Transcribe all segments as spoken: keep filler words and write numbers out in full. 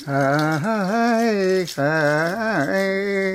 hai hai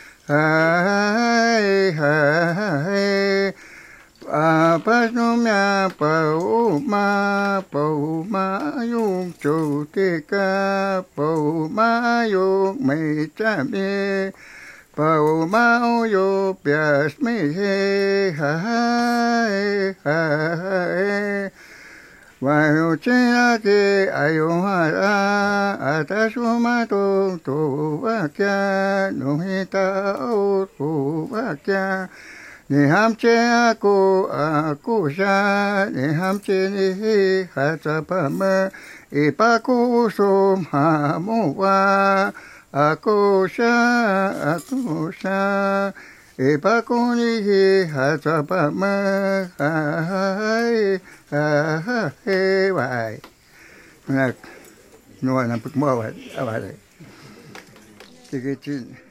hai hai apa nomnya pau ma pau ma yung chu te ka pau ma yung mei cha me pau ma yo pias me he hai hai Vayo chea te ayo hara atasuma to to vakya no hita o to vakya ne ham chea ko akusha ne ham che ni hata pama e pa ko so ha mo wa akusha akusha e pa ko ni hata pama hai ha he vai nè nuôi làm bực mơ vậy vậy cái cái chuyện